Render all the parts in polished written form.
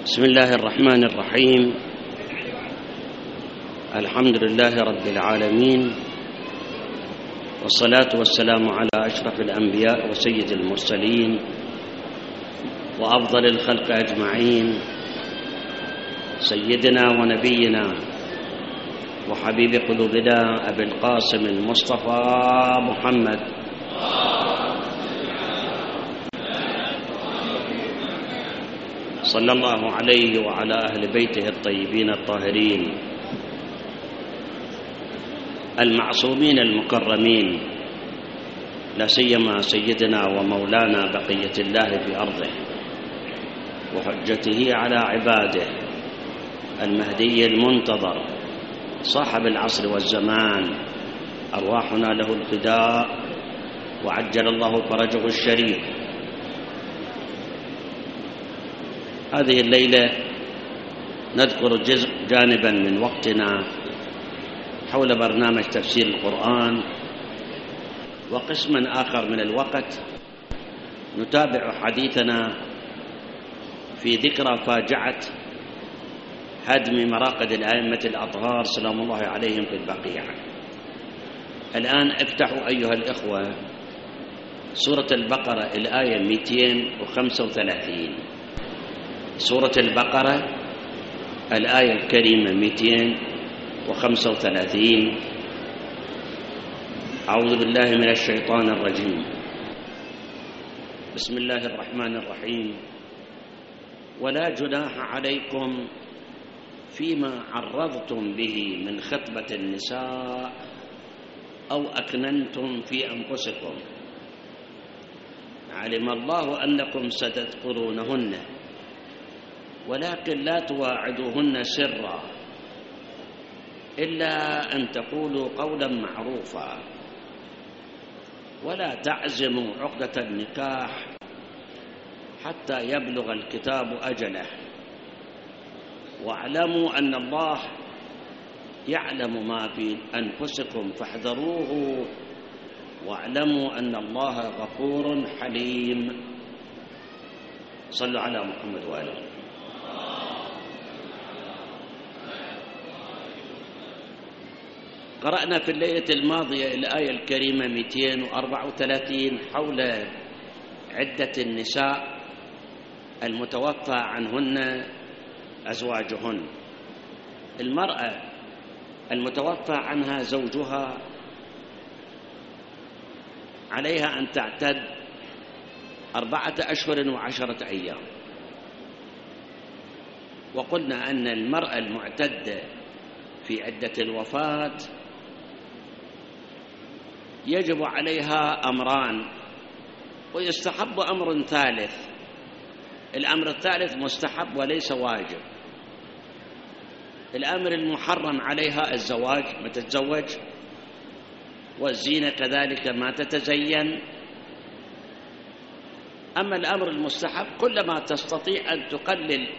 بسم الله الرحمن الرحيم. الحمد لله رب العالمين، والصلاة والسلام على أشرف الأنبياء وسيد المرسلين وأفضل الخلق أجمعين، سيدنا ونبينا وحبيب قلوبنا أبي القاسم المصطفى محمد صلى الله عليه وعلى أهل بيته الطيبين الطاهرين المعصومين المكرمين، لا سيما سيدنا ومولانا بقية الله في أرضه وحجته على عباده المهدي المنتظر صاحب العصر والزمان، أرواحنا له الفداء وعجل الله فرجه الشريف. هذه الليلة نذكر جانبا من وقتنا حول برنامج تفسير القرآن، وقسما آخر من الوقت نتابع حديثنا في ذكرى فاجعة هدم مراقد الأئمة الأطهار سلام الله عليهم في البقيع. الآن افتحوا أيها الإخوة سورة البقرة الآية 235. سورة البقرة الآية الكريمة 235. أعوذ بالله من الشيطان الرجيم. بسم الله الرحمن الرحيم. ولا جناح عليكم فيما عرضتم به من خطبة النساء أو أكننتم في أنفسكم، علم الله أنكم ستذكرونهن ولكن لا تواعدوهن سرا إلا أن تقولوا قولا معروفا، ولا تعزموا عقدة النكاح حتى يبلغ الكتاب أجله، واعلموا أن الله يعلم ما في أنفسكم فاحذروه، واعلموا أن الله غفور حليم. صلوا على محمد وآله. قرأنا في الليلة الماضية الآية الكريمة 234 حول عدة النساء المتوفى عنهن أزواجهن. المرأة المتوفى عنها زوجها عليها أن تعتد 4 أشهر و10 أيام، وقلنا أن المرأة المعتدة في عدة الوفاة يجب عليها أمران، ويستحب أمر ثالث. الأمر الثالث مستحب وليس واجب. الأمر المحرم عليها الزواج، ما تتزوج، والزينة كذلك ما تتزين. أما الأمر المستحب كلما تستطيع أن تقلل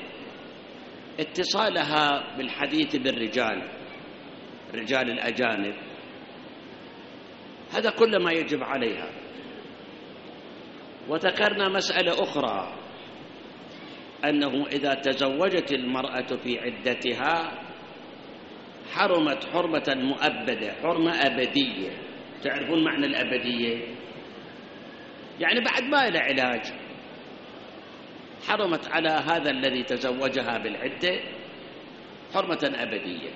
اتصالها بالحديث بالرجال، الرجال الأجانب، هذا كل ما يجب عليها. وذكرنا مسألة أخرى، أنه إذا تزوجت المرأة في عدتها حرمت حرمة مؤبدة، حرمة أبدية. تعرفون معنى الأبدية؟ يعني بعد ما إلى علاج. حرمت على هذا الذي تزوجها بالعدة حرمة أبدية.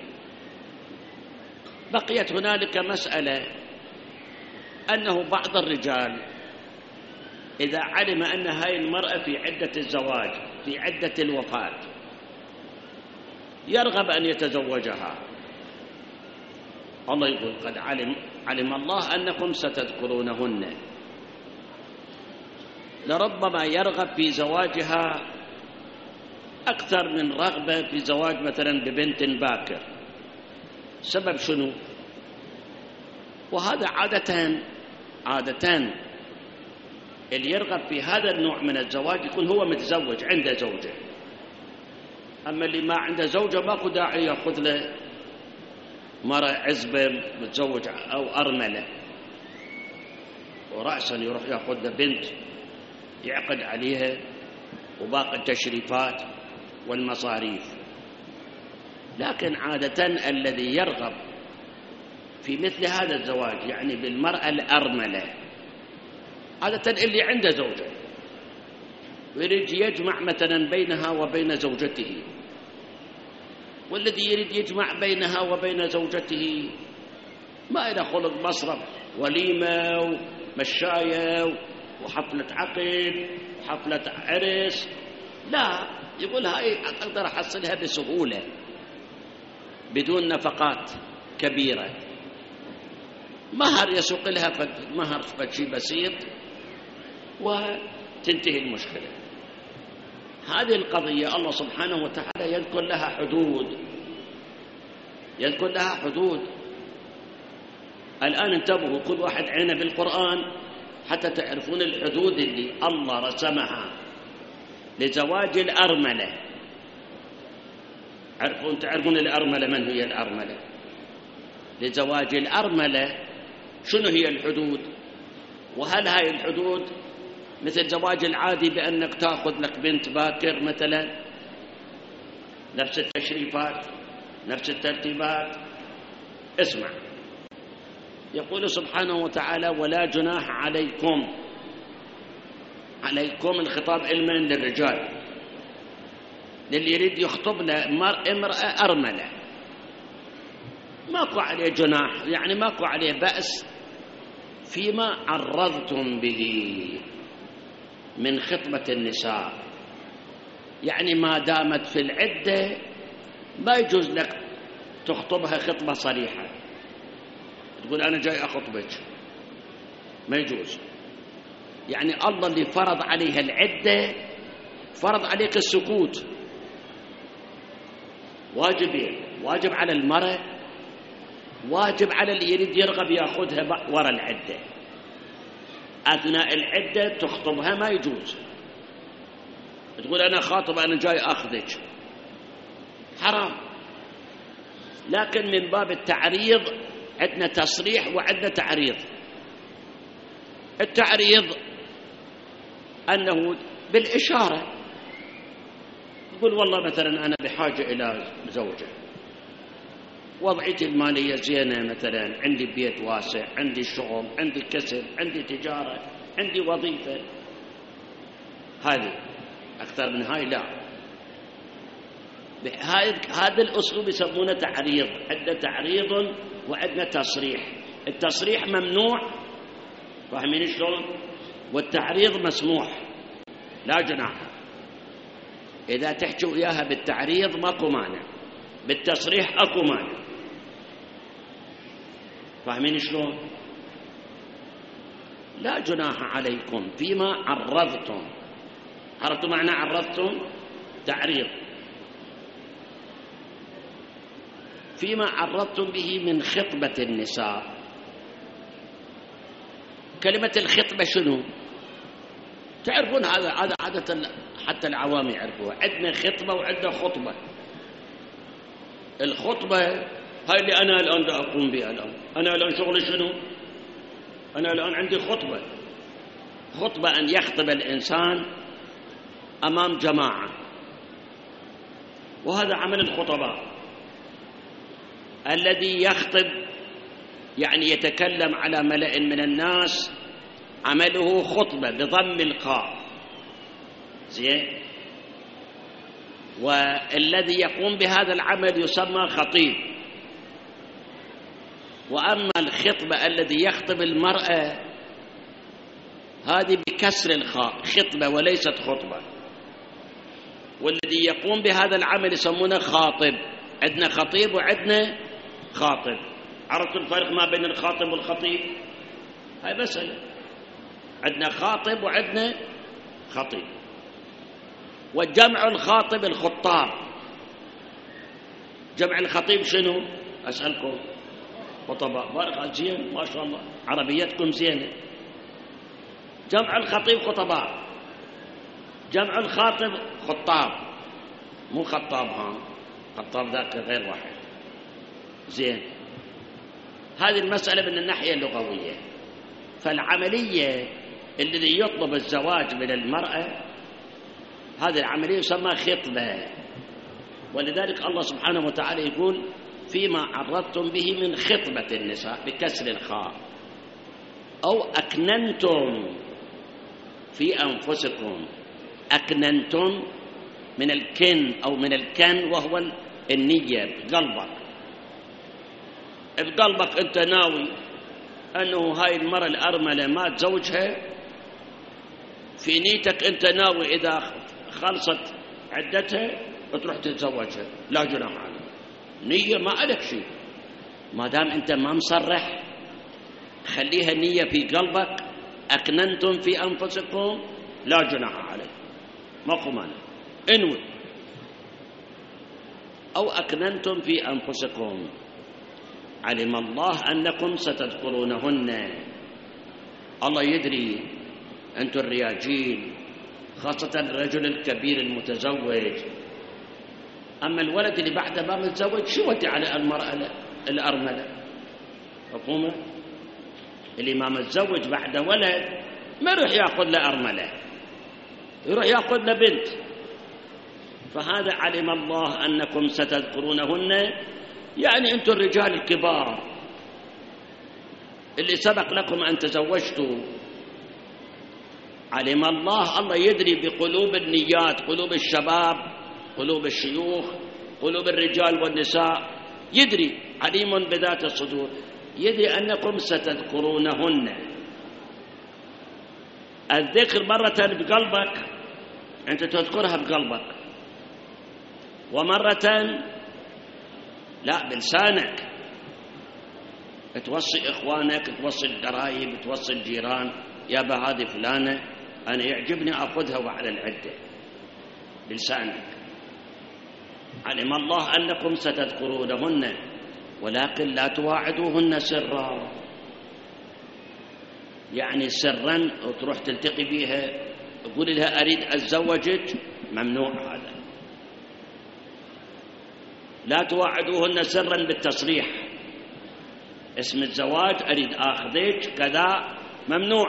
بقيت هنالك مسألة، أنه بعض الرجال إذا علم أن هذه المرأة في عدة الزواج، في عدة الوفاة، يرغب أن يتزوجها. الله يقول قد علم الله أنكم ستذكرونهن. لربما يرغب في زواجها أكثر من رغبة في زواج مثلا ببنت باكر. سبب شنو؟ وهذا عادة اللي يرغب في هذا النوع من الزواج يكون هو متزوج عنده زوجة. أما اللي ما عنده زوجة ماكو داعي يأخذ له مرة عزبة متزوج أو أرملة، ورأسا يروح يأخذ له بنت يعقد عليها وباقي التشريفات والمصاريف. لكن عادة الذي يرغب في مثل هذا الزواج يعني بالمرأة الأرملة عادة اللي عنده زوجة ويريد يجمع مثلا بينها وبين زوجته، والذي يريد يجمع بينها وبين زوجته ما إلى خلق مصرف وليمة ومشاية وحفلة عقد وحفلة عرس، لا، يقول هاي أقدر أحصلها بسهولة بدون نفقات كبيرة، مهر يسوق لها مهر شيء بسيط وتنتهي المشكلة. هذه القضية الله سبحانه وتعالى يذكر لها حدود، يذكر لها حدود. الآن انتبهوا، كل واحد عينه بالقرآن حتى تعرفون الحدود اللي الله رسمها لزواج الأرملة. تعرفون الأرملة، من هي الأرملة؟ لزواج الأرملة شنو هي الحدود؟ وهل هاي الحدود مثل زواج العادي بأنك تأخذ لك بنت باكر مثلا، نفس التشريفات نفس الترتيبات؟ اسمع، يقول سبحانه وتعالى: ولا جناح عليكم. عليكم الخطاب علما للرجال، للي يريد يخطب امرأة أرملة ماكو عليه جناح، يعني ماكو عليه بأس فيما عرضتم به من خطبة النساء. يعني ما دامت في العدة ما يجوز لك تخطبها خطبة صريحة، تقول أنا جاي أخطبك، ما يجوز. يعني الله اللي فرض عليها العدة فرض عليك السكوت، واجبين: واجب على المرأة، واجب على اللي يريد يرغب يأخذها وراء العدة. أثناء العدة تخطبها ما يجوز، تقول أنا خاطب أنا جاي أخذك، حرام. لكن من باب التعريض عندنا تصريح وعندنا تعريض. التعريض أنه بالإشارة، يقول والله مثلا أنا بحاجة إلى زوجة، وضعيتي المالية زينة، مثلا عندي بيت واسع، عندي شغل، عندي كسب، عندي تجارة، عندي وظيفة، هذه أكثر من هاي لا. هذا الأسلوب يسمونه تعريض. عندنا تعريض وعندنا تصريح. التصريح ممنوع، فاهمين شلون؟ والتعريض مسموح، لا جناح. إذا تحكوا إياها بالتعريض ماكو مانع، بالتصريح أكو مانع، فاهمين شلون؟ لا جناح عليكم فيما عرضتم. عرفتوا معنى عرضتم؟ تعريض. فيما عرضتم به من خطبة النساء. كلمة الخطبة شنو؟ تعرفون هذا عادة حتى العوام يعرفوها. عندنا خطبة وعندنا خطبة. الخطبة هاي اللي أنا الآن دا أقوم بها. أنا الآن شغلي شنو؟ أنا الآن عندي خطبة. خطبة أن يخطب الإنسان أمام جماعة، وهذا عمل الخطباء. الذي يخطب يعني يتكلم على ملأ من الناس، عمله خطبة بضم القاف، زين. والذي يقوم بهذا العمل يسمى خطيب. وأما الخطبة الذي يخطب المرأة هذه بكسر الخاء، خطبة وليست خطبة. والذي يقوم بهذا العمل يسمونه خاطب. عندنا خطيب وعندنا خاطب. عرفتوا الفرق ما بين الخاطب والخطيب؟ هاي مسألة. عندنا خاطب وعندنا خطيب. وجمع الخاطب الخطاب. جمع الخطيب شنو؟ أسألكم خطباء. بارك زين، ما شاء الله عربيتكم زينة. جمع الخطيب خطباء، جمع الخاطب خطاب، مو خطاب. خطاب ذاك غير واحد، زين. هذه المسألة من الناحية اللغوية. فالعملية الذي يطلب الزواج من المرأة هذه العملية يسمى خطبة. ولذلك الله سبحانه وتعالى يقول فيما عرضتم به من خطبة النساء بكسر الخاء، أو أكننتم في أنفسكم. أكننتم من الكن أو من الكن، وهو النية بقلبك أنت ناوي أنه هاي المرأة الأرملة ما تزوجها، في نيتك أنت ناوي إذا خلصت عدتها تروح تتزوجها، لا جناح عليك، نية ما عليك شيء، ما دام أنت ما مصرح خليها نية في قلبك. أكننتم في أنفسكم لا جناح عليك، ماكو مانع، انوي. أو أكننتم في أنفسكم علم الله أنكم ستذكرونهن. الله يدري أنتم الرياجين، خاصة الرجل الكبير المتزوج. أما الولد اللي بعده ما متزوج شو ودي على المرأة الأرملة؟ حكومة اللي ما متزوج بعده ولد ما يروح يأخذ له أرملة، يروح يأخذ له بنت. فهذا علم الله أنكم ستذكرونهن، يعني أنتم الرجال الكبار اللي سبق لكم أن تزوجتوا. علم الله يدري بقلوب النيات، قلوب الشباب، قلوب الشيوخ، قلوب الرجال والنساء، يدري، عليم بذات الصدور، يدري أنكم ستذكرونهن. الذكر مرة بقلبك، أنت تذكرها بقلبك، ومرة لا بلسانك، توصي إخوانك، توصي القرايب، توصي الجيران، يابا هذه فلانة أنا يعجبني أخذها وعلى العدة، بلسانك. علم الله أنكم ستذكرونهن ولكن لا تواعدوهن سرا، يعني سرا وتروح تلتقي بيها تقول لها أريد أتزوجك، ممنوع هذا. لا تواعدوهن سرا بالتصريح، اسم الزواج أريد أخذك كذا، ممنوع.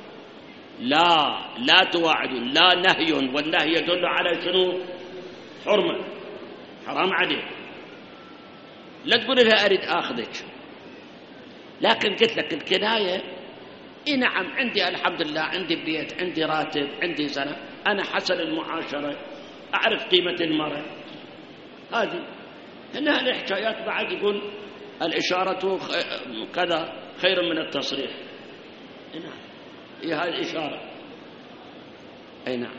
لا تواعدوا، لا نهي، والنهي يدل على شنو؟ حرمة، حرام عليك. لا تقول لها أريد أخذك. لكن قلت لك الكناية، نعم عندي الحمد لله، عندي بيت، عندي راتب، عندي سنة، أنا حسن المعاشرة، أعرف قيمة المرأة. هذه هنا الحكايات بعد يقول الإشارة كذا خير من التصريح. نعم هي هذه الإشارة، أي نعم.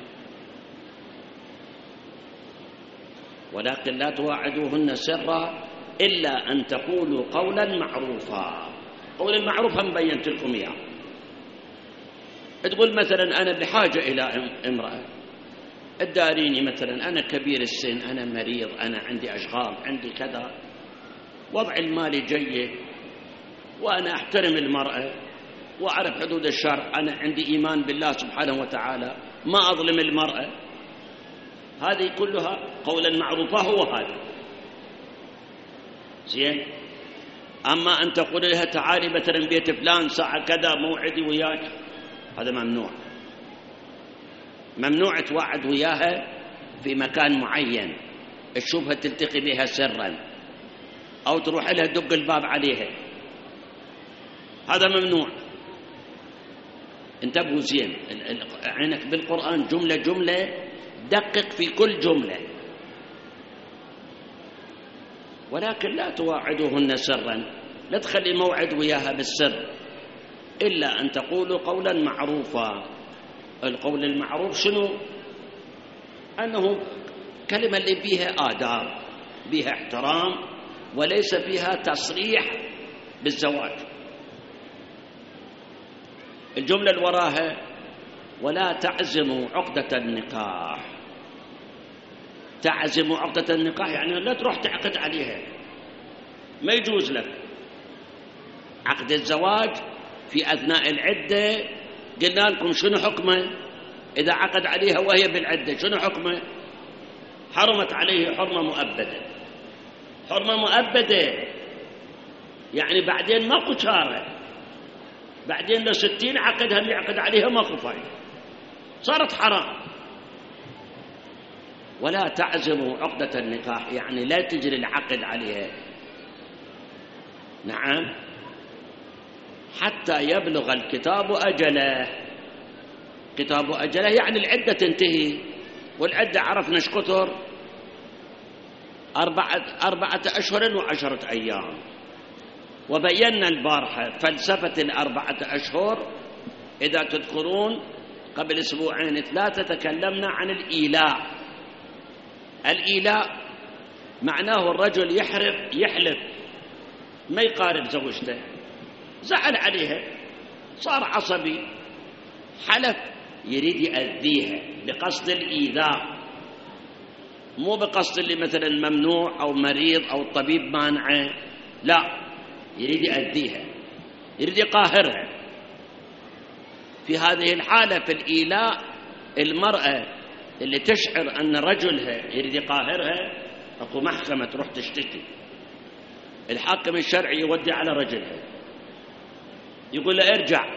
ولكن لا تواعدوهن سرا إلا أن تقولوا قولا معروفا. قول المعروف هم بينت لكم إياه. تقول مثلا أنا بحاجة إلى امرأة، الداريني مثلا أنا كبير السن، أنا مريض، أنا عندي أشغال، عندي كذا، وضعي المالي جيد، وأنا أحترم المرأة وأعرف حدود الشرع، أنا عندي إيمان بالله سبحانه وتعالى، ما أظلم المرأة. هذه كلها قولا معروفا، هو هذا زين. أما أن تقول لها تعالي مثلا بيت فلان ساعة كذا موعدي وياك، هذا ممنوع. ممنوع توعد وياها في مكان معين تشوفها تلتقي بها سرا، أو تروح لها تدق الباب عليها، هذا ممنوع. انتبهوا زين، عينك بالقرآن جملة جملة، دقق في كل جملة. ولكن لا تواعدوهن سرا، لا تخلي موعد وياها بالسر، إلا أن تقولوا قولا معروفا. القول المعروف شنو؟ أنه كلمة اللي فيها آداب، فيها احترام، وليس فيها تصريح بالزواج. الجملة اللي وراها ولا تعزموا عقدة النكاح. تعزموا عقدة النكاح يعني لا تروح تعقد عليها، ما يجوز لك. عقد الزواج في أثناء العدة قلنا لكم شنو حكمه؟ إذا عقد عليها وهي بالعدة شنو حكمه؟ حرمت عليه حرمة مؤبدة. حرمة مؤبدة يعني بعدين ماكو شارع، بعدين لو 60 عقدها اللي عقد عليها ماكو فايدة، صارت حرام. ولا تعزموا عقدة النكاح، يعني لا تجري العقد عليها، نعم، حتى يبلغ الكتاب أجله. كتاب أجله يعني العدة تنتهي، والعدة عرفنا ايش كثر، 4 أشهر و10 أيام. وبينا البارحة فلسفة 4 أشهر. إذا تذكرون قبل 2 3 تكلمنا عن الإيلاء. الإيلاء معناه الرجل يحلف ما يقارب زوجته، زعل عليها، صار عصبي، حلف، يريد يأذيها بقصد الإيذاء، مو بقصد اللي مثلا ممنوع أو مريض أو الطبيب مانعه، لا، يريد يأذيها، يريد يقاهرها. في هذه الحالة في الإيلاء المرأة اللي تشعر أن رجلها يريد يقاهرها، أكو محكمة تروح تشتكي، الحاكم الشرعي يودي على رجلها، يقول له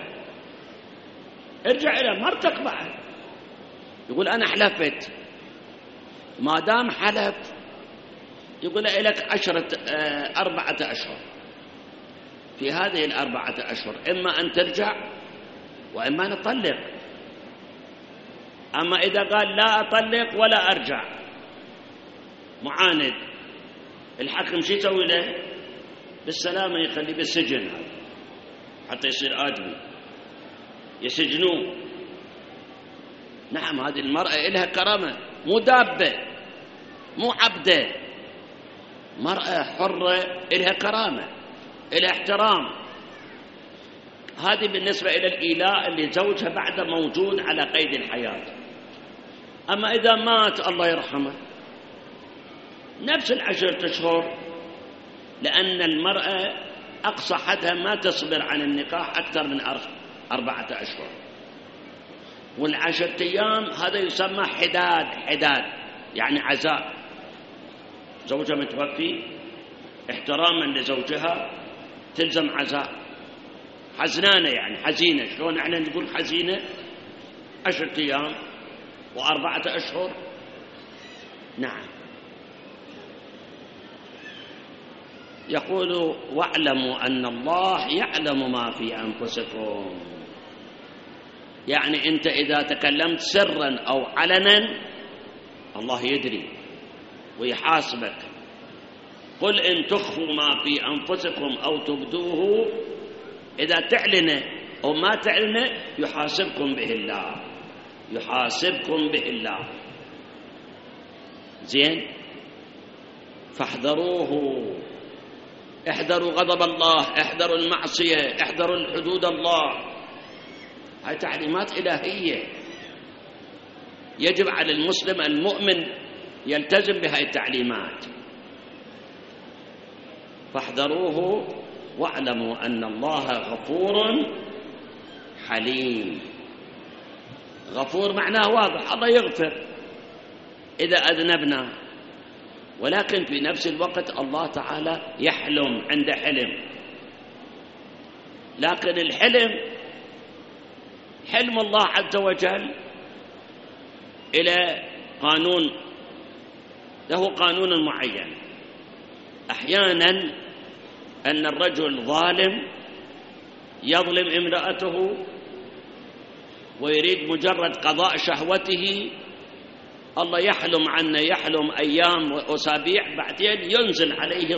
ارجع إلى مرتك بعد، يقول أنا حلفت، ما دام حلف يقول له لك 4 أشهر. في هذه 4 أشهر إما أن ترجع وإما نطلق. أما إذا قال لا أطلق ولا أرجع، معاند، الحاكم شو يسوي له؟ بالسلامة يخليه بالسجن حتى يصير آدمي، يسجنوه. نعم، هذه المرأة إلها كرامة، مو دابة، مو عبدة، مرأة حرة إلها كرامة، إلها احترام. هذه بالنسبة إلى الإيلاء اللي زوجها بعد موجود على قيد الحياة. أما إذا مات الله يرحمه، نفس 10 أشهر، لأن المرأة أقصى حدها ما تصبر عن النكاح أكثر من 4 أشهر، وال10 أيام هذا يسمى حداد، يعني عزاء. زوجها متوفي، احتراما لزوجها تلزم عزاء، حزنانة يعني حزينة. شلون احنا نقول حزينة؟ 10 أيام و4 أشهر. نعم. يقول واعلموا أن الله يعلم ما في أنفسكم، يعني أنت إذا تكلمت سرا أو علنا الله يدري ويحاسبك. قل إن تخفوا ما في أنفسكم أو تبدوه، إذا تعلن أو ما تعلن يحاسبكم به الله، يحاسبكم به الله. زين، فاحذروه، احذروا غضب الله، احذروا المعصية، احذروا الحدود الله. هاي تعليمات إلهية يجب على المسلم المؤمن يلتزم بهاي التعليمات. فاحذروه واعلموا أن الله غفور حليم. غفور معناه واضح، الله يغفر إذا أذنبنا، ولكن في نفس الوقت الله تعالى يحلم، عنده حلم. لكن حلم الله عز وجل إلى قانون، له قانون معين. أحيانا أن الرجل ظالم يظلم امرأته ويريد مجرد قضاء شهوته، الله يحلم عنه، يحلم أيام وأسابيع، بعدين ينزل عليه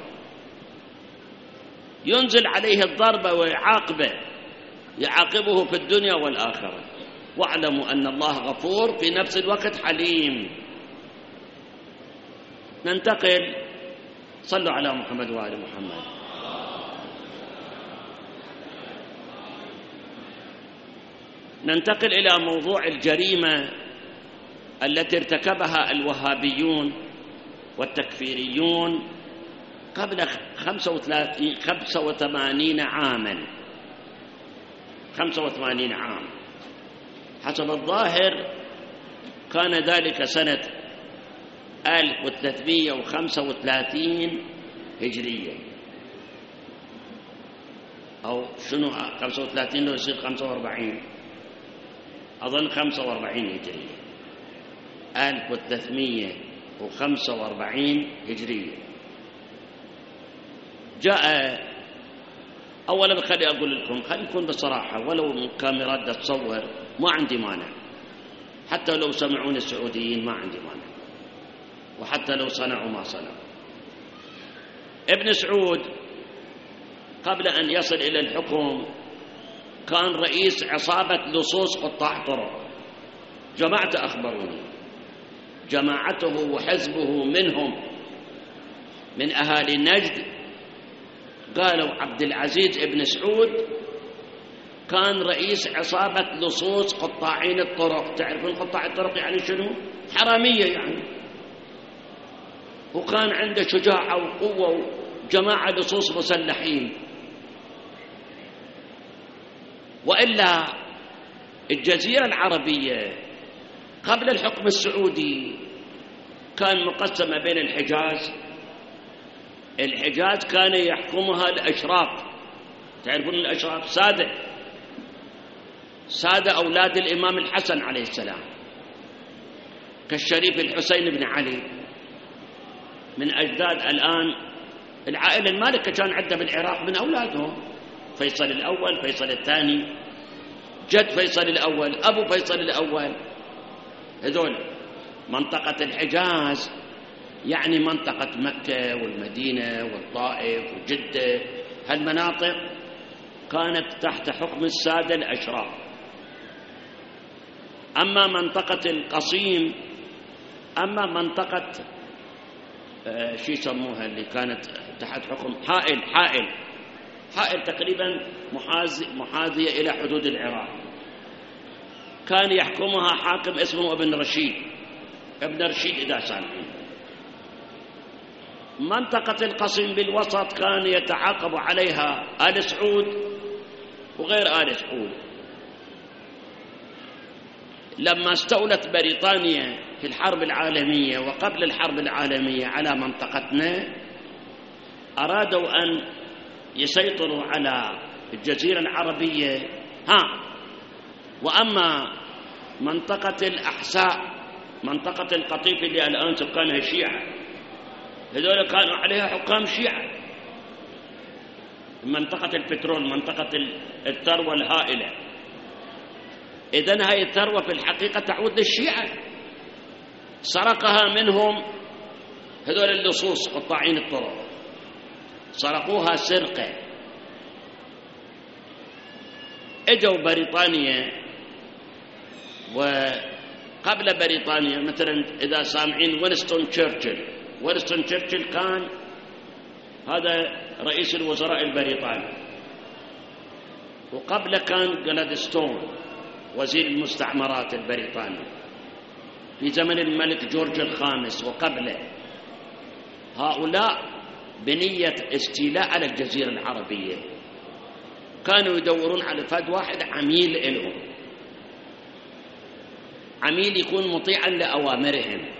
الضربة ويعاقبه في الدنيا والآخرة. واعلموا أن الله غفور في نفس الوقت حليم. ننتقل، صلوا على محمد وآل محمد. ننتقل إلى موضوع الجريمة التي ارتكبها الوهابيون والتكفيريون قبل 85 عاما. 85 عام حسب الظاهر، كان ذلك سنة 1335 هجرية، أو شنو 35 لو يصير 45، أظن 45 هجرية. 1345 هجرية. جاء أولا، خلي أقول لكم، خلي نكون بصراحة، ولو الكاميرات تصور ما عندي مانع، حتى لو سمعون السعوديين ما عندي مانع، وحتى لو صنعوا ما صنعوا. ابن سعود قبل أن يصل إلى الحكم كان رئيس عصابة لصوص قطاع طرق. جماعته أخبروني، جماعته وحزبه منهم من أهالي نجد قالوا عبد العزيز ابن سعود كان رئيس عصابة لصوص قطاعين الطرق. تعرفون قطاع الطرق يعني شنو؟ حرامية يعني. وكان عنده شجاعة وقوة وجماعة لصوص مسلحين. وإلا الجزيرة العربية قبل الحكم السعودي كان مقسمة بين الحجاز كان يحكمها الأشراف. تعرفون الأشراف؟ سادة أولاد الإمام الحسن عليه السلام، كالشريف الحسين بن علي، من أجداد الآن العائلة المالكة كان عندها بالعراق من أولادهم فيصل الأول، فيصل الثاني، جد فيصل الأول، أبو فيصل الأول. هذول منطقة الحجاز يعني منطقة مكة والمدينة والطائف وجدة، هالمناطق كانت تحت حكم السادة الأشراف. أما منطقة القصيم، أما منطقة شو يسموها اللي كانت تحت حكم حائل تقريبا محاذية إلى حدود العراق، كان يحكمها حاكم اسمه ابن رشيد إذا سامعين. منطقة القصيم بالوسط كان يتعاقب عليها آل سعود وغير آل سعود. لما استولت بريطانيا في الحرب العالمية وقبل الحرب العالمية على منطقتنا، أرادوا أن يسيطروا على الجزيرة العربية. وأما منطقة الأحساء، منطقة القطيف اللي الآن سكانها شيعة، هذول كانوا عليها حكام شيعة. منطقة البترول، منطقة الثروة الهائلة، إذن هاي الثروة في الحقيقة تعود للشيعة، سرقها منهم هذول اللصوص قطاعين الطرق، سرقوها سرقة. اجوا بريطانيا، وقبل بريطانيا مثلا إذا سامعين وينستون تشرشل كان هذا رئيس الوزراء البريطاني، وقبله كان جلادستون وزير المستعمرات البريطاني في زمن الملك جورج الخامس وقبله. هؤلاء بنية استيلاء على الجزيرة العربية كانوا يدورون على فد واحد عميل لهم، عميل يكون مطيعا لأوامرهم،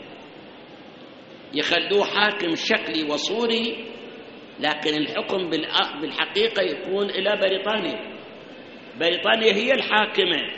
يخلوه حاكم شكلي وصوري، لكن الحكم بالحقيقة يكون إلى بريطانيا. بريطانيا هي الحاكمة،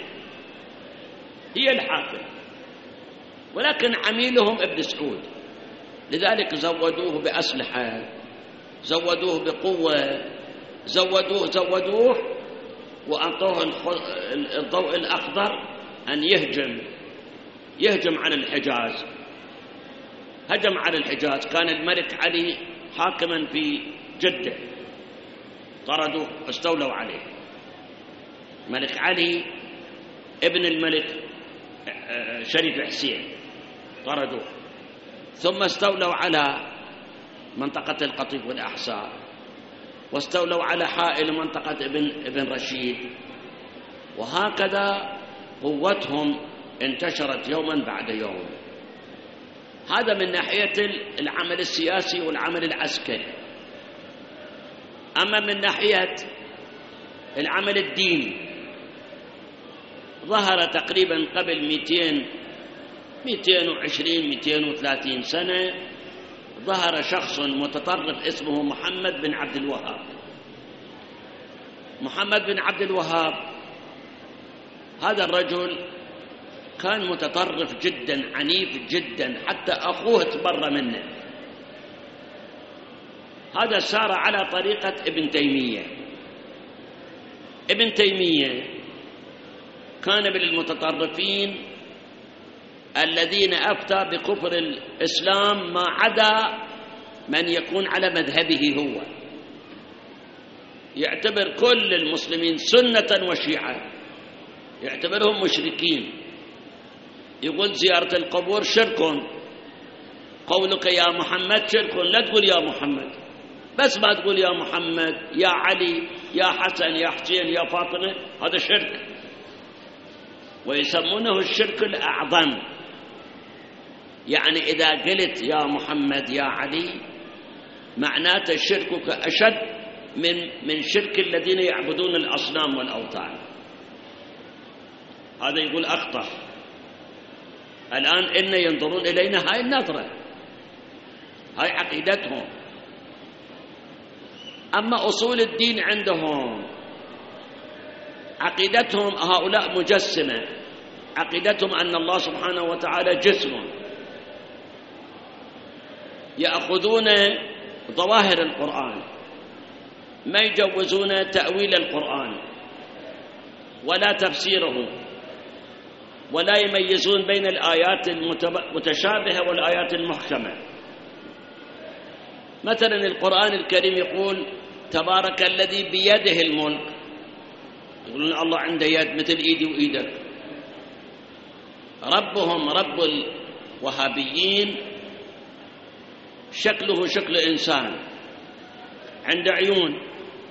ولكن عميلهم ابن سعود. لذلك زودوه بأسلحة، زودوه بقوة، زودوه وأعطوه الضوء الأخضر أن يهجم على الحجاز. هجم على الحجاز، كان الملك علي حاكما في جدة، طردوه واستولوا عليه. ملك علي ابن الملك شريف حسين طردوه، ثم استولوا على منطقة القطيف والأحساء، واستولوا على حائل منطقة ابن رشيد، وهكذا قوتهم انتشرت يوما بعد يوم. هذا من ناحية العمل السياسي والعمل العسكري. أما من ناحية العمل الديني، ظهر تقريبا قبل 230 سنة، ظهر شخص متطرف اسمه محمد بن عبد الوهاب. محمد بن عبد الوهاب هذا الرجل كان متطرف جدا، عنيف جدا، حتى أخوه تبرى منه. هذا سار على طريقة ابن تيمية. ابن تيمية كان من المتطرفين الذين أفتى بكفر الإسلام ما عدا من يكون على مذهبه هو، يعتبر كل المسلمين سنة وشيعة، يعتبرهم مشركين، يقول زيارة القبور شرك، قولك يا محمد شرك، لا تقول يا محمد، بس ما تقول يا محمد، يا علي، يا حسن، يا حسين، يا فاطمة، هذا شرك، ويسمونه الشرك الأعظم. يعني إذا قلت يا محمد يا علي معناته شركك أشد من شرك الذين يعبدون الأصنام والأوثان. هذا يقول أخطأ. الآن إن ينظرون إلينا هاي النظرة، هاي عقيدتهم. أما أصول الدين عندهم عقيدتهم هؤلاء مجسمة، عقيدتهم أن الله سبحانه وتعالى جسم، يأخذون ظواهر القرآن، ما يجوزون تأويل القرآن ولا تفسيره، ولا يميزون بين الآيات المتشابهة والآيات المحكمة. مثلا القرآن الكريم يقول تبارك الذي بيده الملك، يقولون الله عنده يد مثل إيدي وإيدك. ربهم رب الوهابيين شكله شكل إنسان عنده عيون.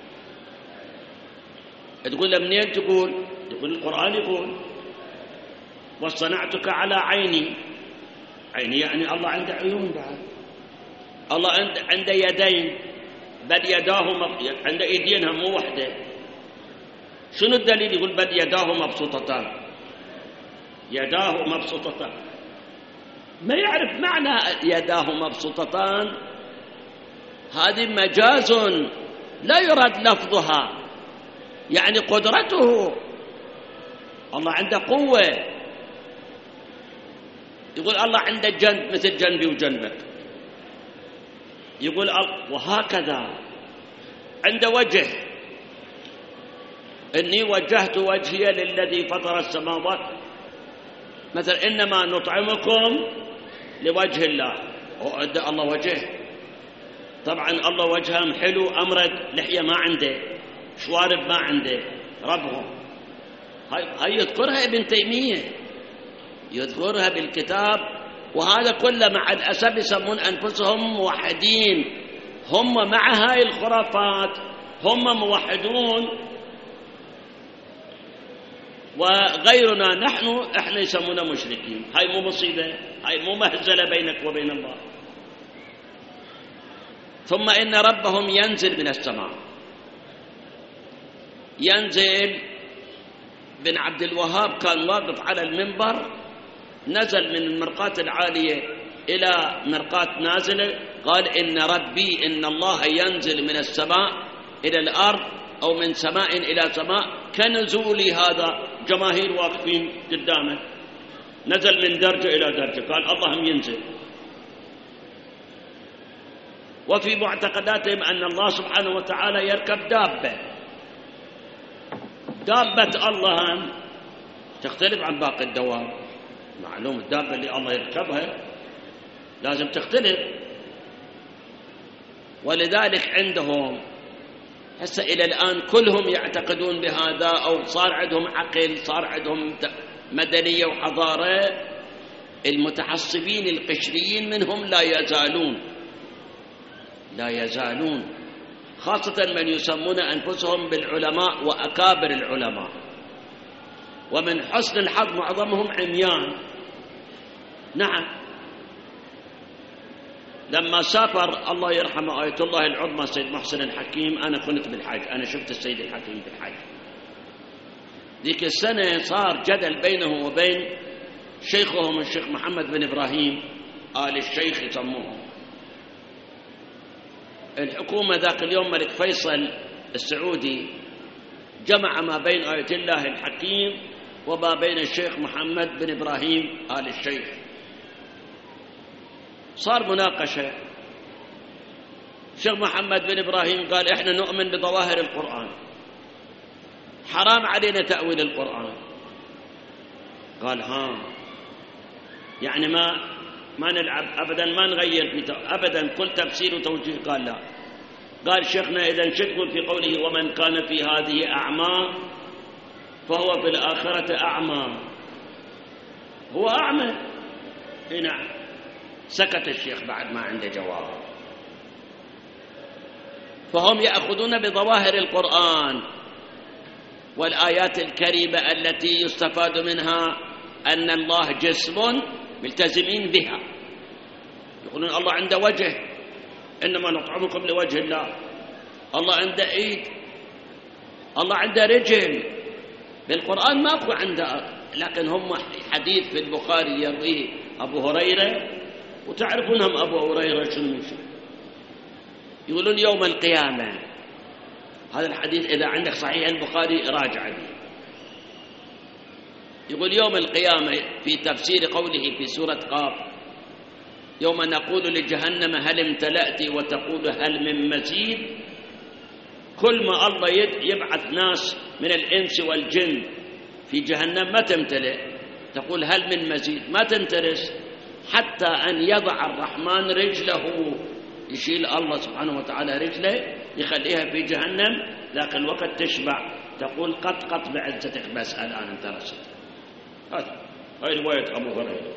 تقول له منين تقول؟ يقول القرآن يقول واصطنعتك على عيني. عيني يعني الله عنده عيون بعد، الله عنده يدين، بل يداه عنده ايدينها مو وحده. شنو الدليل؟ يقول بل يداه مبسوطتان، يداه مبسوطتان. ما يعرف معنى يداه مبسوطتان، هذه مجاز لا يراد لفظها، يعني قدرته، الله عنده قوة. يقول الله عنده جنب مثل جنبي وجنبك، يقول وهكذا عنده وجه، إني وجهت وجهي للذي فطر السماوات، مثلا إنما نطعمكم لوجه الله. وعنده الله وجه، طبعا الله وجههم حلو، أمرد، لحية ما عنده، شوارب ما عنده، ربهم. هاي يذكرها ابن تيمية، يذكرها بالكتاب. وهذا كله مع الأسف يسمون أنفسهم موحدين، هم مع هاي الخرافات هم موحدون، وغيرنا احنا يسمونا مشركين. هاي مو مصيبة، هاي مو مهزلة بينك وبين الله. ثم إن ربهم ينزل من السماء. ينزل. بن عبد الوهاب كان واقف على المنبر، نزل من المرقاة العالية إلى مرقاة نازلة، قال إن ربي إن الله ينزل من السماء إلى الأرض أو من سماء إلى سماء كنزولي هذا. جماهير واقفين قدامه، نزل من درجة إلى درجة، قال اللهم ينزل. وفي معتقداتهم أن الله سبحانه وتعالى يركب دابة. دابة الله تختلف عن باقي الدواب، معلوم الدابة اللي الله يركبها لازم تختلف. ولذلك عندهم هسه إلى الآن كلهم يعتقدون بهذا، أو صار عندهم عقل، صار عندهم مدنية وحضارة. المتعصبين القشريين منهم لا يزالون، خاصة من يسمون أنفسهم بالعلماء وأكابر العلماء. ومن حسن الحظ معظمهم عميان. نعم. لما سافر الله يرحمه آية الله العظمى سيد محسن الحكيم، أنا كنت بالحج، أنا شفت السيد الحكيم بالحج ذيك السنة. صار جدل بينه وبين شيخهم الشيخ محمد بن إبراهيم آل الشيخ يسموه. الحكومة ذاك اليوم ملك فيصل السعودي جمع ما بين آية الله الحكيم وما بين الشيخ محمد بن إبراهيم آل الشيخ. صار مناقشة. الشيخ محمد بن إبراهيم قال إحنا نؤمن بظواهر القرآن، حرام علينا تأويل القرآن. قال يعني ما نلعب أبدا، ما نغير أبدا كل تفسير وتوجيه. قال لا. قال شيخنا إذا شكوا في قوله ومن كان في هذه أعمى فهو في الآخرة أعمى، هو أعمى. نعم. سكت الشيخ بعد ما عنده جواب. فهم يأخذون بظواهر القرآن والآيات الكريمة التي يستفاد منها أن الله جسم، ملتزمين بها. يقولون الله عنده وجه، إنما نطعمكم لوجه الله. الله عنده إيد، الله عنده رجل. بالقرآن ماكو عنده، لكن هم حديث في البخاري يرويه أبو هريرة، وتعرفونهم أبو هريرة شنو. يقولون يوم القيامة، هذا الحديث إذا عندك صحيح البخاري راجع به. يقول يوم القيامة في تفسير قوله في سورة قاف يوم نقول لجهنم هل امتلأت وتقول هل من مزيد. كل ما الله يبعث ناس من الإنس والجن في جهنم ما تمتلئ، تقول هل من مزيد، ما تنترس حتى أن يضع الرحمن رجله، يشيل الله سبحانه وتعالى رجله يخليها في جهنم، ذاك الوقت تشبع تقول قط بعزتك بس الآن انترست. هاي رواية أبو هريرة.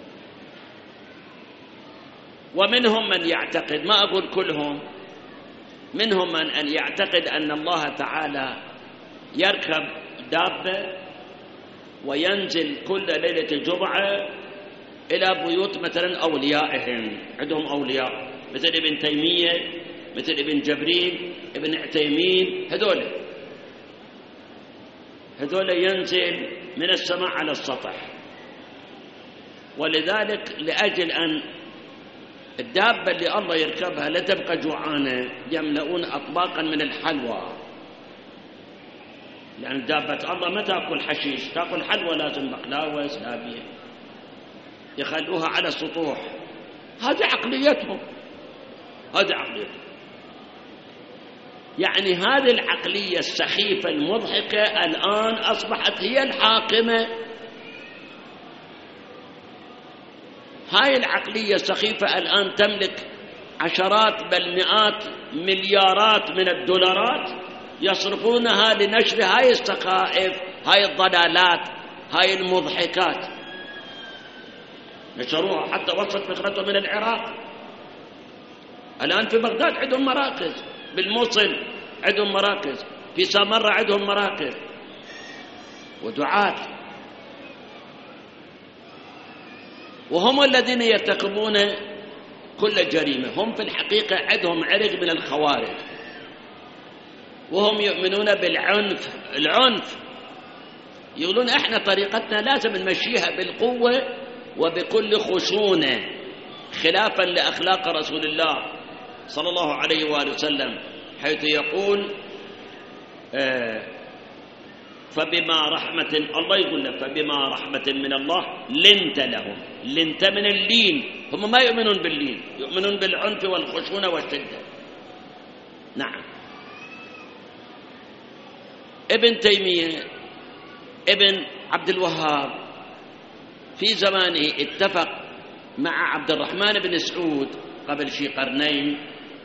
ومنهم من يعتقد، ما أقول كلهم، منهم من أن يعتقد أن الله تعالى يركب دابة وينزل كل ليلة جمعة إلى بيوت مثلا أوليائهم، عندهم أولياء مثل ابن تيمية، مثل ابن جبريل، ابن عثيمين، هذول ينزل من السماء على السطح. ولذلك لأجل أن الدابة اللي الله يركبها لا تبقى جوعانة يملؤون أطباقا من الحلوى، لأن دابة الله ما تأكل حشيش، تأكل حلوى، لازم بقلاوة زلابية، يخلوها على السطوح. هذه عقليتهم، هذه عقليتهم. يعني هذه العقلية السخيفة المضحكة الآن أصبحت هي الحاكمة. هاي العقلية السخيفة الآن تملك عشرات بل مئات مليارات من الدولارات يصرفونها لنشر هاي السخائف، هاي الضلالات، هاي المضحكات. نشروها حتى وصلت فكرتهم من العراق. الآن في بغداد عندهم مراكز، بالموصل عندهم مراكز، في سامرة عندهم مراكز ودعاة، وهم الذين يرتكبون كل جريمة. هم في الحقيقة عندهم عرق من الخوارج، وهم يؤمنون بالعنف. العنف يقولون احنا طريقتنا لازم نمشيها بالقوة وبكل خشونة، خلافا لأخلاق رسول الله صلى الله عليه وآله وسلم، حيث يقول فبما رحمة، الله يقول لك فبما رحمة من الله لنت لهم. لنت من اللين، هم ما يؤمنون باللين، يؤمنون بالعنف والخشونة والشدة. نعم. ابن تيمية، ابن عبد الوهاب في زمانه اتفق مع عبد الرحمن بن سعود قبل شي قرنين،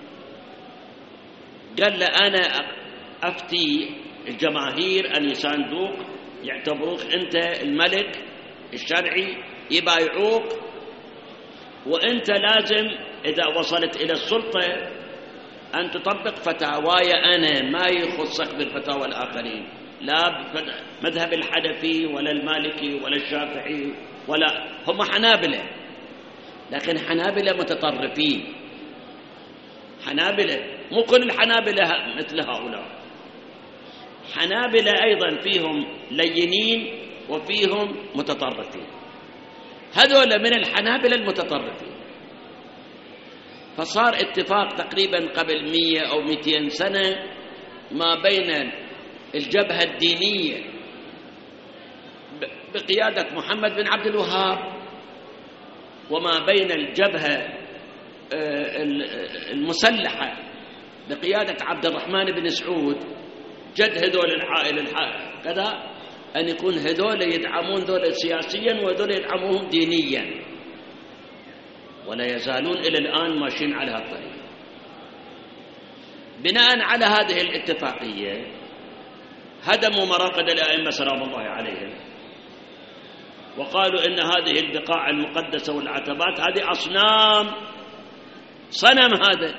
قال له أنا أفتي الجماهير أن يساندوك، يعتبروك أنت الملك الشرعي، يبايعوك، وأنت لازم إذا وصلت إلى السلطة أن تطبق فتاواي أنا، ما يخصك بالفتاوى الآخرين، لا مذهب الحنفي ولا المالكي ولا الشافعي ولا، هم حنابلة، لكن حنابلة متطرفين، حنابلة مو كل الحنابلة مثل هؤلاء، حنابلة أيضا فيهم لينين وفيهم متطرفين، هذول من الحنابلة المتطرفين. فصار اتفاق تقريبا قبل 100 أو 200 سنة ما بين الجبهة الدينية بقيادة محمد بن عبد الوهاب، وما بين الجبهة المسلحة بقيادة عبد الرحمن بن سعود جد هذول العائلة كذا، أن يكون هذول يدعمون ذول سياسيا وذول يدعموهم دينيا، ولا يزالون إلى الآن ماشيين على هالطريق. بناء على هذه الاتفاقية هدموا مراقد الأئمة سلام الله عليهم، وقالوا إن هذه البقاع المقدسة والعتبات هذه أصنام، صنم هذا،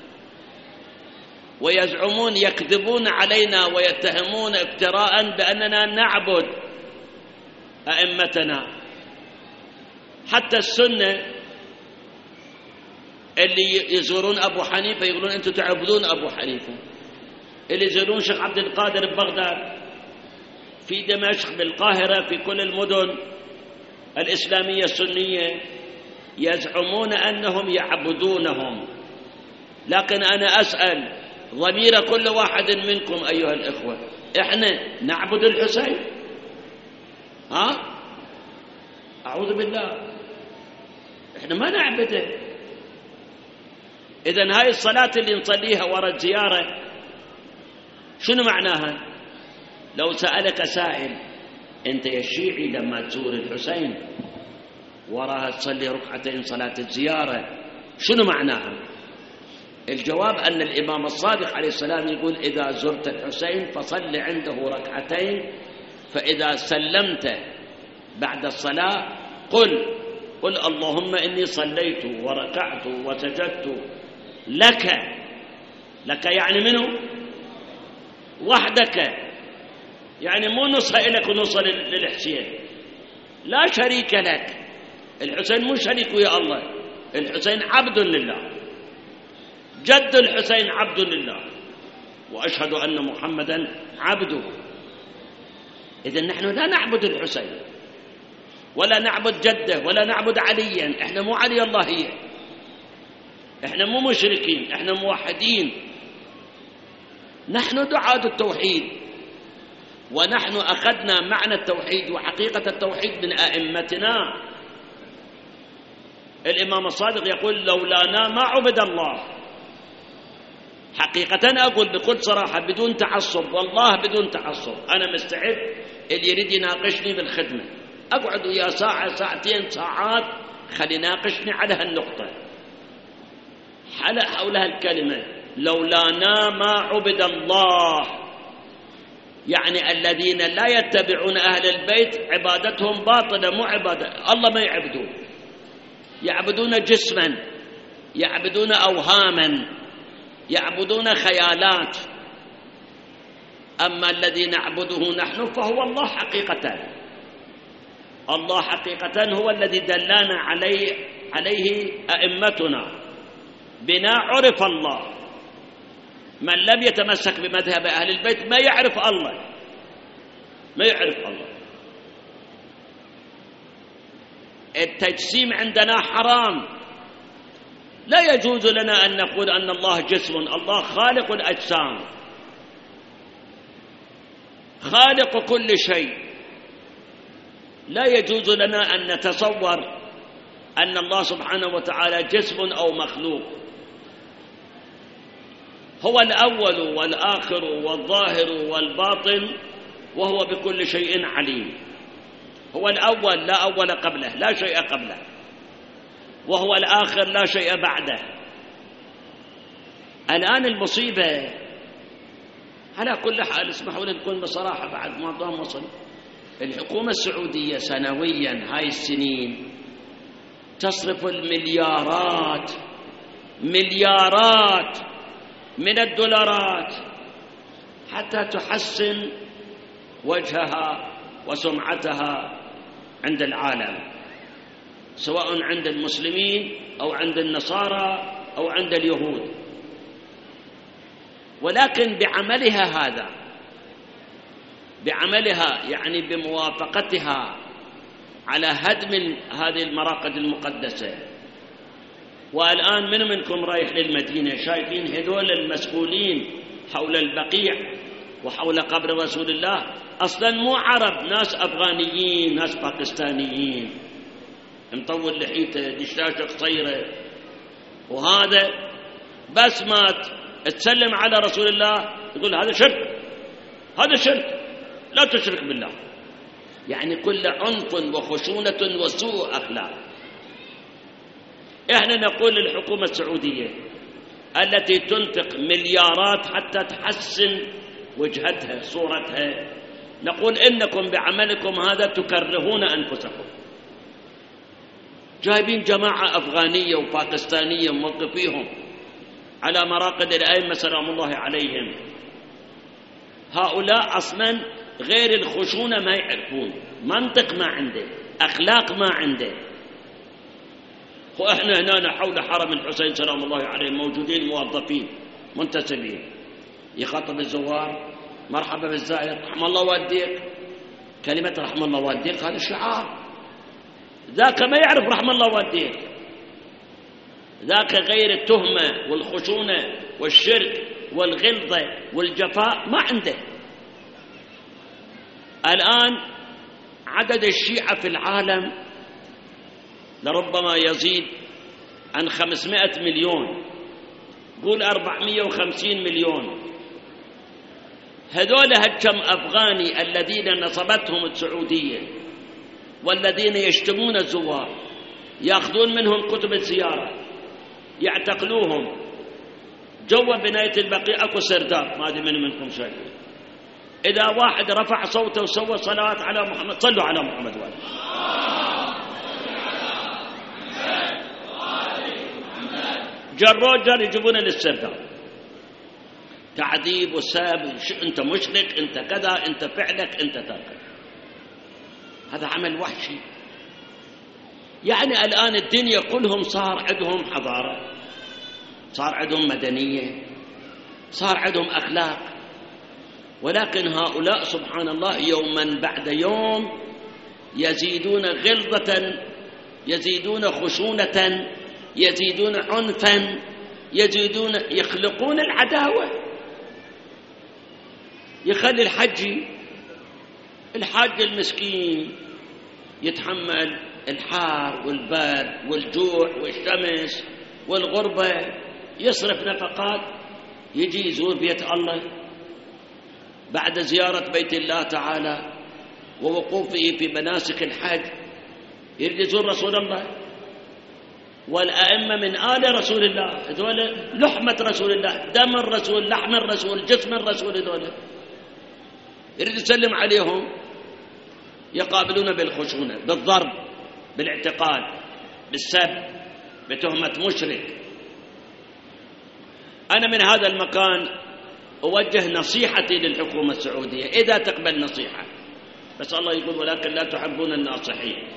ويزعمون يكذبون علينا ويتهمون افتراء بأننا نعبد أئمتنا. حتى السنة اللي يزورون أبو حنيفة يقولون أنتم تعبدون أبو حنيفة، اللي يزورون شيخ عبد القادر ببغداد، في دمشق، بالقاهرة، في كل المدن الإسلامية السنية يزعمون أنهم يعبدونهم. لكن أنا أسأل ضمير كل واحد منكم أيها الإخوة، إحنا نعبد الحسين؟ أعوذ بالله، إحنا ما نعبده. إذن هاي الصلاة اللي نصليها وراء الزيارة شنو معناها؟ لو سألك سائل أنت يا شيعي لما تزور الحسين وراها تصلي ركعتين صلاة الزيارة شنو معناها؟ الجواب أن الإمام الصادق عليه السلام يقول إذا زرت الحسين فصل عنده ركعتين، فإذا سلمت بعد الصلاة قل اللهم إني صليت وركعت وسجدت لك يعني منه وحدك، يعني مو نصها إليك ونصها للحسين، لا شريك لك. الحسين مو شريك ويا الله، الحسين عبد لله، جد الحسين عبد لله، وأشهد أن محمدا عبده. إذن نحن لا نعبد الحسين ولا نعبد جده ولا نعبد عليا، إحنا مو علي الله هي، إحنا مو مشركين، إحنا موحدين، نحن دعاة التوحيد، ونحن أخذنا معنى التوحيد وحقيقة التوحيد من أئمتنا. الإمام الصادق يقول لولانا ما عبد الله. حقيقة أقول بكل صراحة بدون تعصب، والله بدون تعصب، أنا مستعد اللي يريد يناقشني بالخدمة أقعد ويا ساعة ساعتين ساعات خلي يناقشني على هالنقطة، حول هالكلمة لولانا ما عبد الله، يعني الذين لا يتبعون أهل البيت عبادتهم باطلة، مو عبادة الله، ما يعبدون، يعبدون جسما، يعبدون أوهاما، يعبدون خيالات. أما الذي نعبده نحن فهو الله حقيقة. الله حقيقة هو الذي دلنا عليه أئمتنا، بنا عرف الله. من لم يتمسك بمذهب أهل البيت ما يعرف الله، ما يعرف الله. التجسيم عندنا حرام، لا يجوز لنا أن نقول أن الله جسم، الله خالق الأجسام، خالق كل شيء. لا يجوز لنا أن نتصور أن الله سبحانه وتعالى جسم أو مخلوق. هو الأول والآخر والظاهر والباطن، وهو بكل شيء عليم. هو الأول لا أول قبله، لا شيء قبله، وهو الآخر لا شيء بعده. الآن المصيبة على كل حال، اسمحوا لي نكون بصراحة بعد ما ضام وصل، الحكومة السعودية سنويا هاي السنين تصرف المليارات من الدولارات حتى تحسن وجهها وسمعتها عند العالم، سواء عند المسلمين أو عند النصارى أو عند اليهود. ولكن بعملها يعني بموافقتها على هدم هذه المراقد المقدسة. والآن من منكم رايح للمدينة شايفين هذول المسؤولين حول البقيع وحول قبر رسول الله أصلا مو عرب، ناس أفغانيين، ناس باكستانيين، مطول لحيته، دشاشة قصيرة، وهذا بس مات تسلم على رسول الله يقول هذا شرك، هذا شرك، لا تشرك بالله. يعني كل عنف وخشونة وسوء أخلاق. إحنا نقول للحكومة السعودية التي تنفق مليارات حتى تحسن وجهتها صورتها، نقول إنكم بعملكم هذا تكرهون أنفسكم. جايبين جماعة أفغانية وباكستانية موقفيهم على مراقد الأئمة سلام الله عليهم. هؤلاء أصلا غير الخشونة ما يعرفون، منطق ما عنده، أخلاق ما عنده. وإحنا هنا حول حرم الحسين سلام الله عليه موجودين موظفين منتسبين، يخاطب الزوار مرحبا بالزائر، رحم الله والديك. كلمة رحم الله والديك هذا شعار، ذاك ما يعرف رحم الله والديك، ذاك غير التهمة والخشونة والشرك والغلظة والجفاء ما عنده. الآن عدد الشيعة في العالم لربما يزيد عن 500 مليون، قول 450 مليون. هذول هالكم أفغاني الذين نصبتهم السعودية والذين يشتمون الزوار، يأخذون منهم كتب الزيارة، يعتقلوهم. جوا بناية البقيع أكو سرداب، ما أدري من منكم شايفين، إذا واحد رفع صوته وسوى صلاة على محمد، صلوا على محمد وآله، جر يجيبونه للسرداب، تعذيب وساب، أنت مشرك، أنت كذا، أنت فعلك، أنت تركك. هذا عمل وحشي. يعني الآن الدنيا كلهم صار عندهم حضارة، صار عندهم مدنية، صار عندهم أخلاق، ولكن هؤلاء سبحان الله يوما بعد يوم يزيدون غلظة، يزيدون خشونة، يزيدون عنفا، يزيدون، يخلقون العداوة. يخلي الحاج المسكين يتحمل الحار والبرد والجوع والشمس والغربة، يصرف نفقات، يجي يزور بيت الله بعد زيارة بيت الله تعالى ووقوفه في مناسك الحج، يريد يزور رسول الله والأئمة من آل رسول الله، هذول لحمة رسول الله، دم الرسول، لحم الرسول، جسم الرسول، هذول يريد يسلم عليهم، يقابلون بالخشونة، بالضرب، بالاعتقال، بالسب، بتهمة مشرك. أنا من هذا المكان أوجه نصيحتي للحكومة السعودية إذا تقبل نصيحة، بس الله يقول ولكن لا تحبون الناصحين.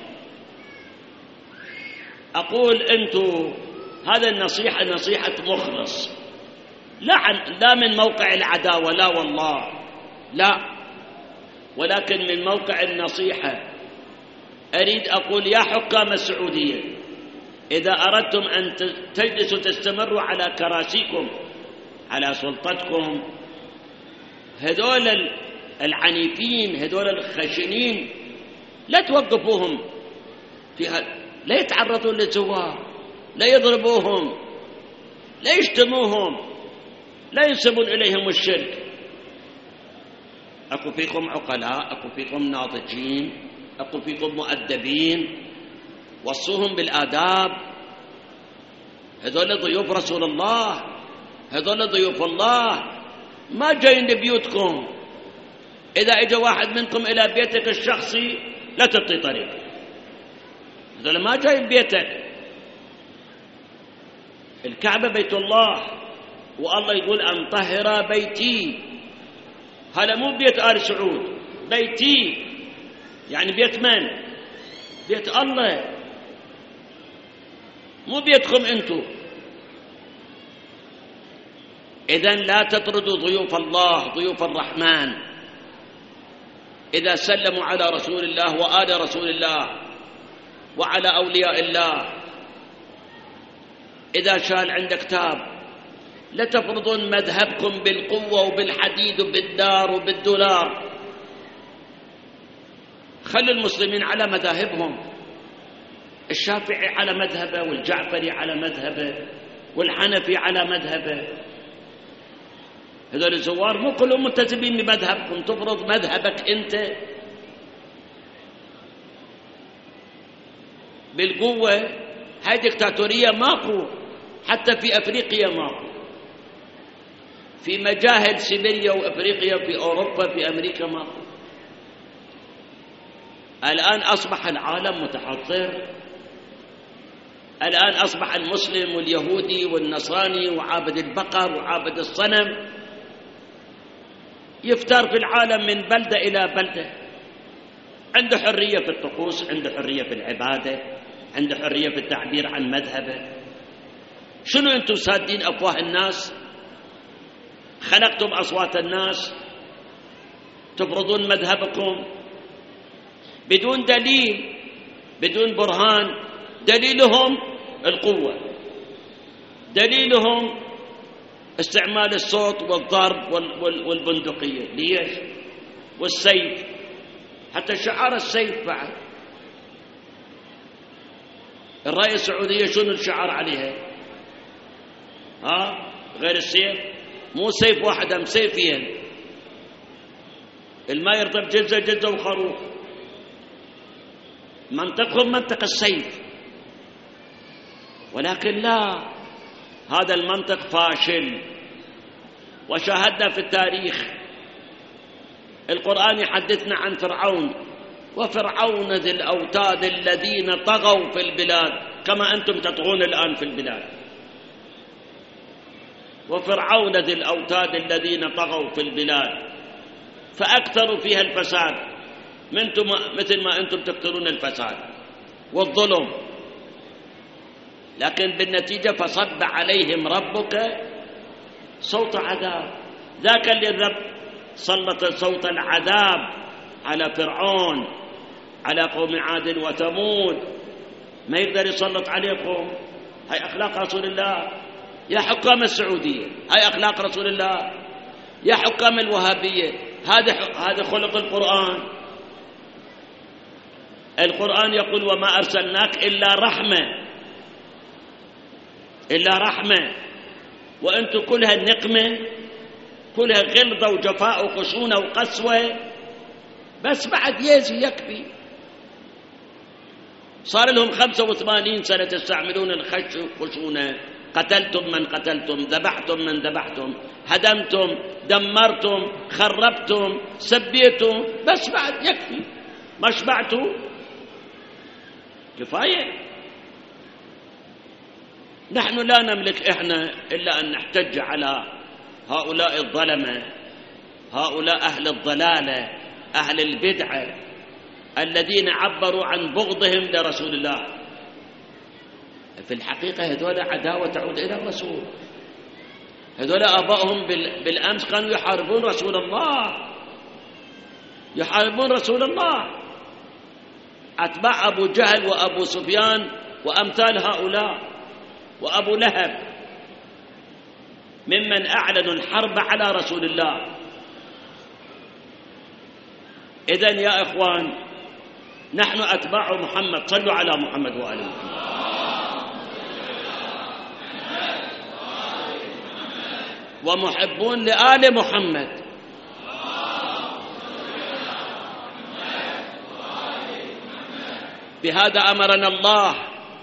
أقول أنتم هذا النصيحة نصيحة مخلص، لا من موقع العداوة، لا والله لا، ولكن من موقع النصيحة. أريد أقول يا حكام السعودية، إذا أردتم أن تجلسوا تستمروا على كراسيكم، على سلطتكم، هذول العنيفين، هذول الخشنين، لا توقفوهم فيها، لا يتعرضون للزوار، لا يضربوهم، لا يشتموهم، لا ينسبون إليهم الشرك. أكو فيكم عقلاء، أكو فيكم ناضجين، أكو فيكم مؤدبين، وصوهم بالآداب. هذول ضيوف رسول الله، هذول ضيوف الله، ما جايين لبيوتكم. إذا إجا واحد منكم إلى بيتك الشخصي لا تعطي طريق، هذول ما جايين بيتك. الكعبة بيت الله، والله يقول أن طهر بيتي، هذا مو بيت آل سعود، بيتي يعني بيت من؟ بيت الله، مو بيتكم أنتم. إذن لا تطردوا ضيوف الله، ضيوف الرحمن، إذا سلموا على رسول الله وآل رسول الله وعلى أولياء الله. إذا شال عندك كتاب لا تفرضون مذهبكم بالقوة وبالحديد وبالدار وبالدولار. خلوا المسلمين على مذاهبهم، الشافعي على مذهبه، والجعفري على مذهبه، والحنفي على مذهبه. هذول الزوار مو كلهم ملتزمين بمذهبكم، تفرض مذهبك أنت بالقوة. هاي دكتاتورية ماكو، حتى في أفريقيا ماكو، في مجاهل سيبيريا وأفريقيا، في أوروبا، في أمريكا ماكو. الآن أصبح العالم متحضر، الآن أصبح المسلم واليهودي والنصراني وعابد البقر وعابد الصنم يفتر في العالم من بلدة إلى بلدة، عنده حرية في الطقوس، عنده حرية في العبادة، عنده حرية في التعبير عن مذهبه. شنو أنتم سادين أفواه الناس؟ خلقتم أصوات الناس، تفرضون مذهبكم بدون دليل، بدون برهان. دليلهم القوة، دليلهم استعمال الصوت والضرب والبندقية. ليش؟ والسيف، حتى شعار السيف بعد. الراية السعودية شنو الشعار عليها؟ غير السيف، مو سيف واحد، هم سيفين، الما يرضى بجزة جزة وخروف. منطقهم منطق السيف، ولكن لا، هذا المنطق فاشل. وشاهدنا في التاريخ، القرآن يحدثنا عن فرعون: وفرعون ذي الأوتاد الذين طغوا في البلاد، كما أنتم تطغون الآن في البلاد. وفرعون ذي الأوتاد الذين طغوا في البلاد فأكثروا فيها الفساد، مثل ما أنتم تكثرون الفساد والظلم. لكن بالنتيجة فصب عليهم ربك صوت عذاب. ذاك اللي الرب سلط صوت العذاب على فرعون، على قوم عاد وثمود، ما يقدر يسلط عليكم. هاي أخلاق رسول الله يا حكام السعودية، هاي أخلاق رسول الله يا حكام الوهابية. هذا خلق القرآن. القرآن يقول: وما أرسلناك إلا رحمة، إلا رحمة. وأنتم كلها نقمة، كلها غلظة وجفاء وخشونة وقسوة. بس بعد يزي يكفي. صار لهم 85 سنة يستعملون الخشونة. قتلتم من قتلتم، ذبحتم من ذبحتم، هدمتم، دمرتم، خربتم، سبيتم. بس بعد يكفي، ما شبعتوا؟ كفاية. نحن لا نملك إحنا إلا أن نحتج على هؤلاء الظلمة، هؤلاء أهل الضلالة، أهل البدعة، الذين عبروا عن بغضهم لرسول الله. في الحقيقة هذول عداوة تعود إلى الرسول. هذول آبائهم بالأمس كانوا يحاربون رسول الله، يحاربون رسول الله. أتباع أبو جهل وأبو سفيان وأمثال هؤلاء وأبو لهب ممن أعلنوا الحرب على رسول الله. إذن يا إخوان، نحن أتباع محمد، صلوا على محمد وآل محمد. ومحبون لآل محمد. بهذا أمرنا الله.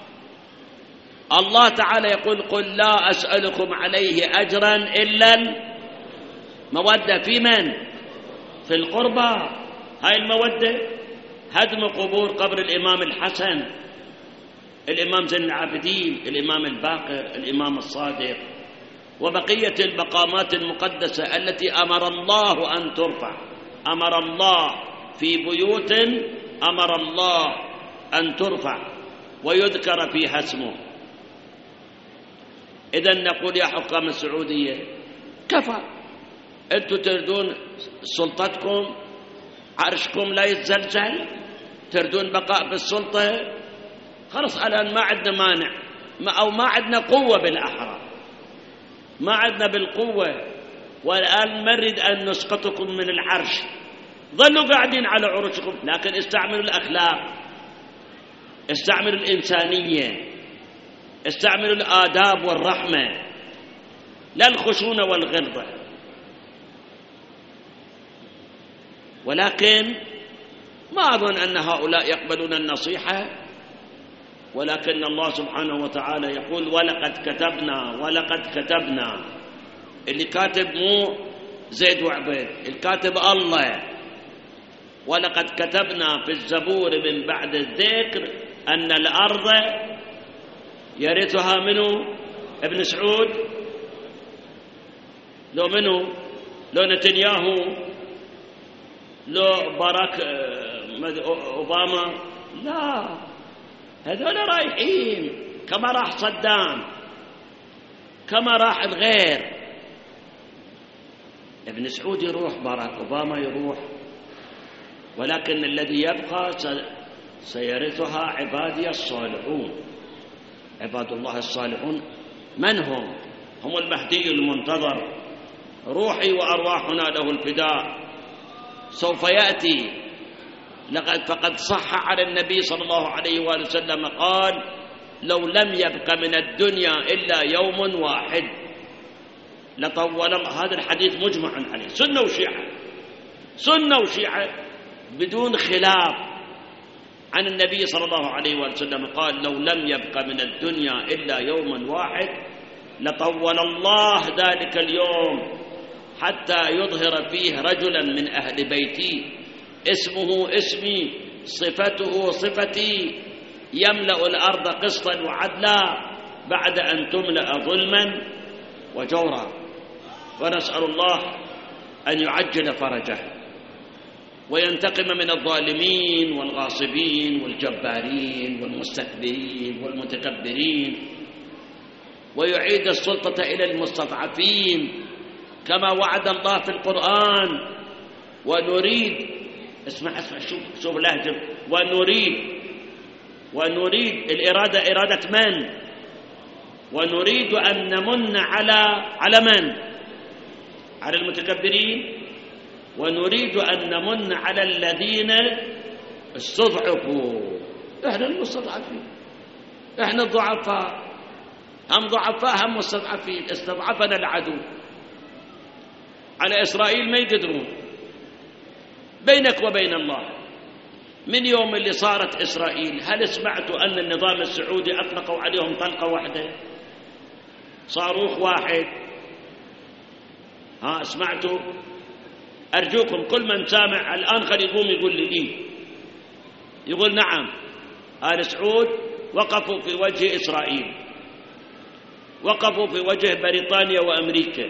الله تعالى يقول: قل لا أسألكم عليه أجرا إلا المودة. في من؟ في القربى. هاي المودة هدم قبر الإمام الحسن، الإمام زين العابدين، الإمام الباقر، الإمام الصادق، وبقية المقامات المقدسة التي أمر الله أن ترفع. أمر الله في بيوت، أمر الله أن ترفع ويذكر فيها اسمه. إذن نقول يا حكام السعودية: كفى، أنتم تردون سلطتكم، عرشكم لا يتزلزل، تردون بقاء بالسلطة. خلص الآن ما عندنا مانع، أو ما عندنا قوة بالأحرى. ما عدنا بالقوة، والآن نريد أن نسقطكم من العرش، ظلوا قاعدين على عروشكم، لكن استعملوا الأخلاق، استعملوا الإنسانية، استعملوا الآداب والرحمة، لا الخشونة والغلظة. ولكن ما أظن أن هؤلاء يقبلون النصيحة، ولكن الله سبحانه وتعالى يقول ولقد كتبنا. اللي كاتب مو زيد وعبيد، الكاتب الله. ولقد كتبنا في الزبور من بعد الذكر أن الأرض يرثها منه ابن سعود، لو منه، لو نتنياهو، لو باراك أوباما، لا، هذول رايحين كما راح صدام، كما راح الغير. ابن سعود يروح، باراك أوباما يروح، ولكن الذي يبقى سيرثها عبادي الصالحون. عباد الله الصالحون من هم؟ هم المهدي المنتظر، روحي وأرواحنا له الفداء، سوف يأتي. فقد صح على النبي صلى الله عليه وآله وسلم قال: لو لم يبق من الدنيا إلا يوم واحد لطول. هذا الحديث مجمع عليه، سنة وشيعة، سنة وشيعة بدون خلاف عن النبي صلى الله عليه وآله وسلم قال: لو لم يبق من الدنيا إلا يوم واحد لطول الله ذلك اليوم حتى يظهر فيه رجلا من أهل بيتي اسمه اسمي صفته صفتي يملأ الأرض قسطا وعدلا بعد أن تملأ ظلما وجورا. ونسأل الله أن يعجل فرجه وينتقم من الظالمين والغاصبين والجبارين والمستكبرين والمتكبرين، ويعيد السلطة إلى المستضعفين كما وعد الله في القرآن. ونريد، اسمع شوف لهجة، ونريد الإرادة إرادة من؟ ونريد أن نمن على من؟ على المتكبرين. ونريد أن نمن على الذين استضعفوا. إحنا المستضعفين، إحنا الضعفاء، هم ضعفاء هم مستضعفين. استضعفنا العدو، على إسرائيل ما يقدرون. بينك وبين الله، من يوم اللي صارت إسرائيل هل سمعتوا أن النظام السعودي أطلقوا عليهم طلقة واحدة، صاروخ واحد؟ سمعتوا؟ أرجوكم كل من سامع الآن خلي يقوم يقول لي يقول نعم. آل سعود وقفوا في وجه إسرائيل، وقفوا في وجه بريطانيا وأمريكا.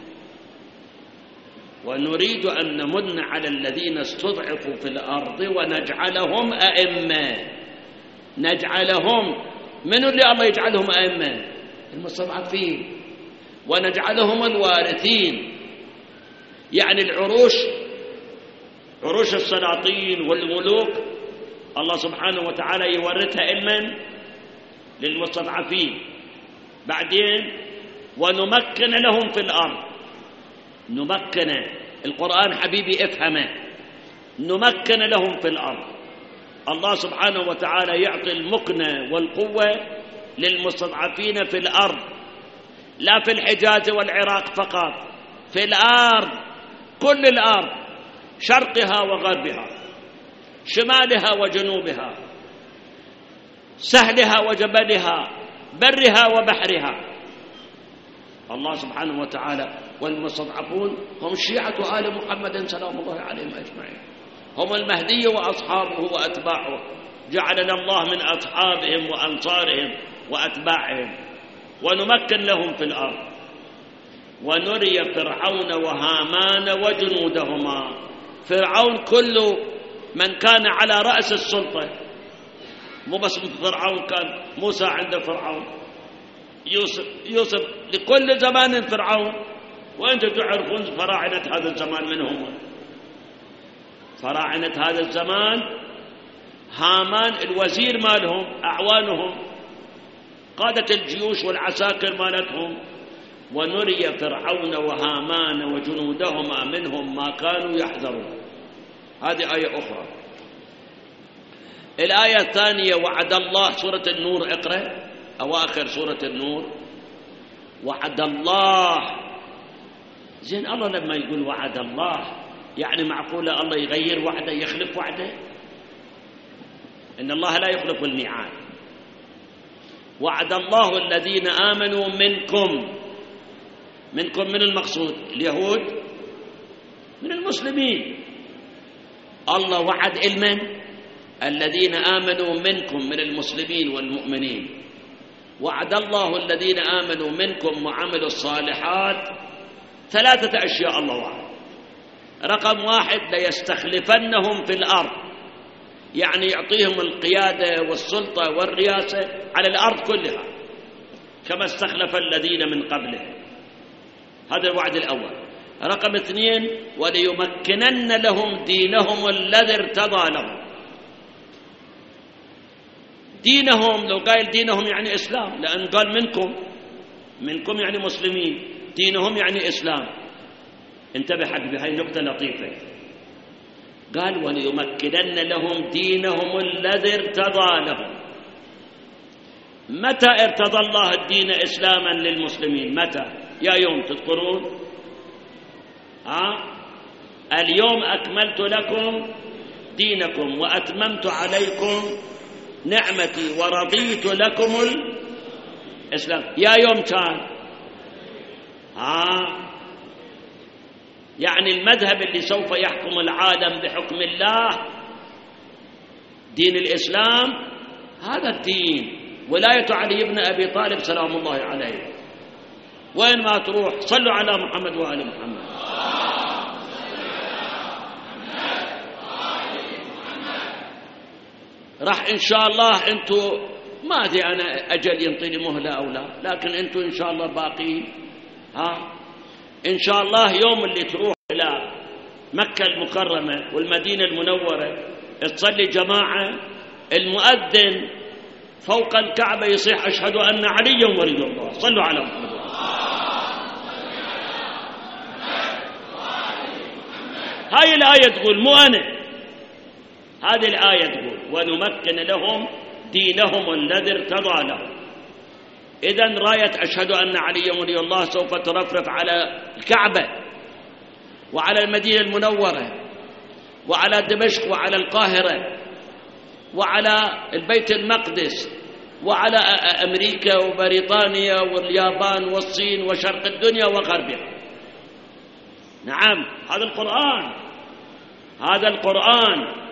ونريد أن نمن على الذين استضعفوا في الأرض ونجعلهم أئمة. نجعلهم، من اللي الله يجعلهم أئمة؟ المستضعفين. ونجعلهم الوارثين، يعني العروش، عروش السلاطين والملوك الله سبحانه وتعالى يورثها علما للمستضعفين. بعدين ونمكن لهم في الأرض. نمكن، القرآن حبيبي افهمه، نمكن لهم في الأرض. الله سبحانه وتعالى يعطي المكنة والقوة للمستضعفين في الأرض، لا في الحجاز والعراق فقط، في الأرض، كل الأرض، شرقها وغربها، شمالها وجنوبها، سهلها وجبلها، برها وبحرها. الله سبحانه وتعالى. والمستضعفون هم شيعة آل محمد سلام الله عليهم أجمعين، هم المهدي وأصحابه وأتباعه، جعلنا الله من أصحابهم وأنصارهم وأتباعهم. ونمكن لهم في الأرض ونري فرعون وهامان وجنودهما. فرعون كل من كان على رأس السلطة، مو بس فرعون، كان موسى عند فرعون، يوسف لكل زمان فرعون. وأنتم تعرفون فراعنة هذا الزمان من هم؟ فراعنة هذا الزمان هامان الوزير مالهم، أعوانهم، قادة الجيوش والعساكر مالتهم، ونري فرعون وهامان وجنودهما منهم ما كانوا يحذرون. هذه آية أخرى. الآية الثانية وعد الله، سورة النور، اقرأ أواخر سورة النور. وعد الله، زين الله لما يقول وعد الله يعني معقولة الله يغير وعده يخلف وعده؟ إن الله لا يخلف الميعاد. وعد الله الذين آمنوا منكم من المقصود اليهود، من المسلمين. الله وعد المن الذين آمنوا منكم من المسلمين والمؤمنين. وعد الله الذين آمنوا منكم وعملوا الصالحات 3 أشياء الله وعد. رقم 1 ليستخلفنهم في الأرض، يعني يعطيهم القيادة والسلطة والرياسة على الأرض كلها كما استخلف الذين من قبلهم. هذا الوعد الأول. رقم 2 وليمكنن لهم دينهم الذي ارتضى لهم. دينهم، لو قال دينهم يعني إسلام، لأن قال منكم يعني مسلمين، دينهم يعني إسلام. انتبه حق هاي نقطة لطيفة. قال وليمكنن لهم دينهم الذي ارتضى لهم. متى ارتضى الله الدين إسلاما للمسلمين؟ متى؟ يا يوم تذكرون؟ اليوم أكملت لكم دينكم وأتممت عليكم نعمتي ورضيت لكم الإسلام. يا يوم كان يعني المذهب اللي سوف يحكم العالم بحكم الله دين الإسلام، هذا الدين ولاية علي بن أبي طالب سلام الله عليه. وين ما تروح صلوا على محمد وآل محمد. راح إن شاء الله أنتوا، ما أدري أنا أجل ينطيني مهلة أو لا، لكن أنتوا إن شاء الله باقين. إن شاء الله يوم اللي تروح إلى مكة المكرمة والمدينة المنورة تصلي جماعة، المؤذن فوق الكعبة يصيح أشهد أن عليا ولي الله. صلوا على محمد. هاي الآية تقول، مو أنا، هذه الآية تقول ونمكن لهم دينهم الذي ارتضى لهم. إذن راية أشهد أن عليا ولي الله سوف ترفرف على الكعبة وعلى المدينة المنورة وعلى دمشق وعلى القاهرة وعلى البيت المقدس وعلى أمريكا وبريطانيا واليابان والصين وشرق الدنيا وغربها. نعم، هذا القرآن، هذا القرآن.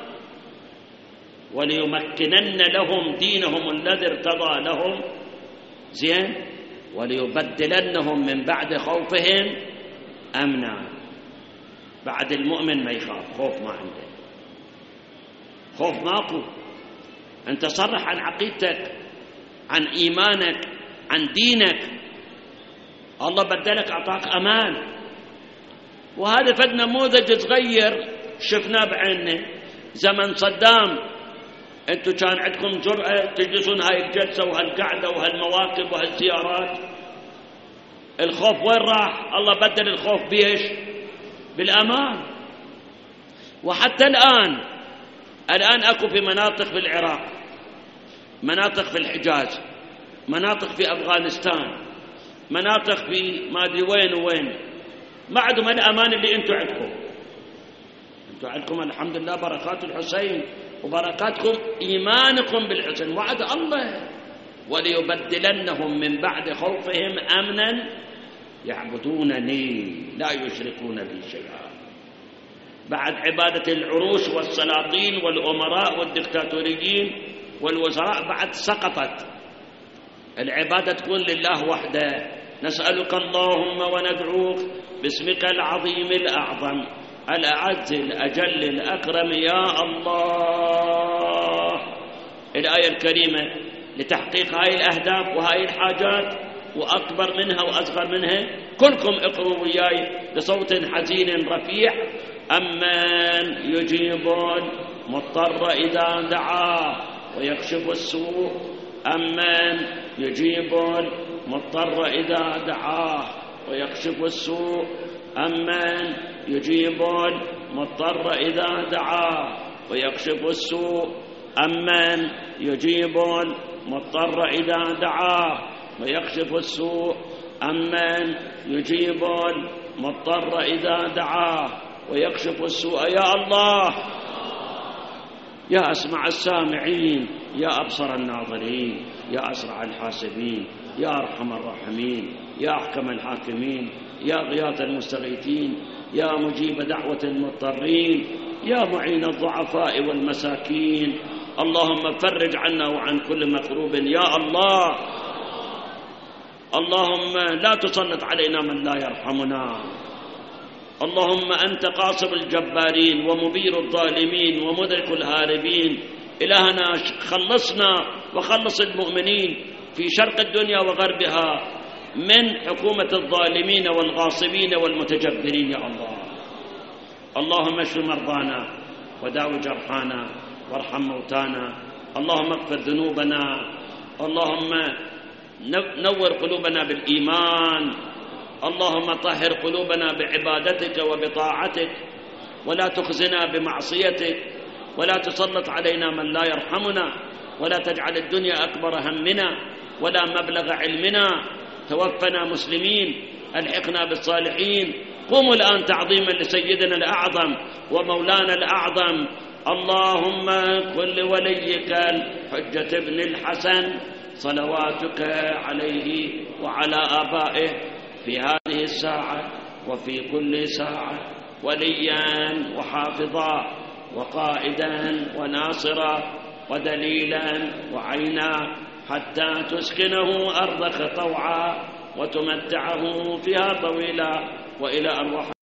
وليمكنن لهم دينهم الذي ارتضى لهم، زين، وليبدلنهم من بعد خوفهم أمنا. بعد المؤمن ما يخاف، خوف ما عنده، خوف ماكو. أنت صرح عن عقيدتك، عن إيمانك، عن دينك، الله بدلك أعطاك أمان. وهذا فد نموذج صغير شفناه بعيننا زمن صدام. أنتوا كان عندكم جرأة تجلسون هاي الجلسة وهالقعدة وهالمواقف وهالزيارات. الخوف وين راح؟ الله بدل الخوف بيش؟ بالأمان. وحتى الآن أكو في مناطق في العراق، مناطق في الحجاز، مناطق في أفغانستان، مناطق في ما أدري وين وين، ما عندهم الأمان اللي أنتوا عندكم. أنتوا عندكم الحمد لله بركات الحسين وبركاتكم إيمانكم بالحسن. وعد الله وليبدلنهم من بعد خوفهم أمنا يعبدونني لا يشركون بي شيئا. بعد عبادة العروش والسلاطين والأمراء والدكتاتوريين والوزراء بعد سقطت، العبادة تكون لله وحده. نسألك اللهم وندعوك باسمك العظيم الأعظم الأعز الأجل الأكرم يا الله. الآية الكريمة لتحقيق هاي الأهداف وهاي الحاجات وأكبر منها وأصغر منها، كلكم اقروا وياي بصوت حزين رفيع. أمن يجيب المضطر إذا دعاه ويكشف السوء، أمن يجيب المضطر إذا دعاه ويكشف السوء أمن يجيب المضطر إذا دعاه ويكشف السوء أمن يجيب المضطر إذا دعاه ويكشف السوء أمن يجيب المضطر إذا دعاه ويكشف السوء. يا الله يا أسمع السامعين، يا أبصر الناظرين، يا أسرع الحاسبين، يا أرحم الراحمين، يا أحكم الحاكمين، يا غياث المستغيثين، يا مجيب دعوة المضطرين، يا معين الضعفاء والمساكين. اللهم فرج عنا وعن كل مكروب يا الله. اللهم لا تسلط علينا من لا يرحمنا. اللهم أنت قاصم الجبارين ومبير الظالمين ومدرك الهاربين. إلهنا خلصنا وخلص المؤمنين في شرق الدنيا وغربها من حكومة الظالمين والغاصبين والمتجبرين يا الله. اللهم اشف مرضانا وداو جرحانا وارحم موتانا. اللهم اغفر ذنوبنا. اللهم نور قلوبنا بالإيمان. اللهم طهر قلوبنا بعبادتك وبطاعتك، ولا تخزنا بمعصيتك، ولا تسلط علينا من لا يرحمنا، ولا تجعل الدنيا أكبر همنا ولا مبلغ علمنا. توفنا مسلمين، ألحقنا بالصالحين. قوموا الآن تعظيما لسيدنا الأعظم ومولانا الأعظم. اللهم كن لوليك الحجة بن الحسن صلواتك عليه وعلى آبائه في هذه الساعة وفي كل ساعة وليا وحافظا وقائدا وناصرا ودليلا وعينا، حتى تسكنه أرضك طوعا وتمتعه فيها طويلا، وإلى أرواح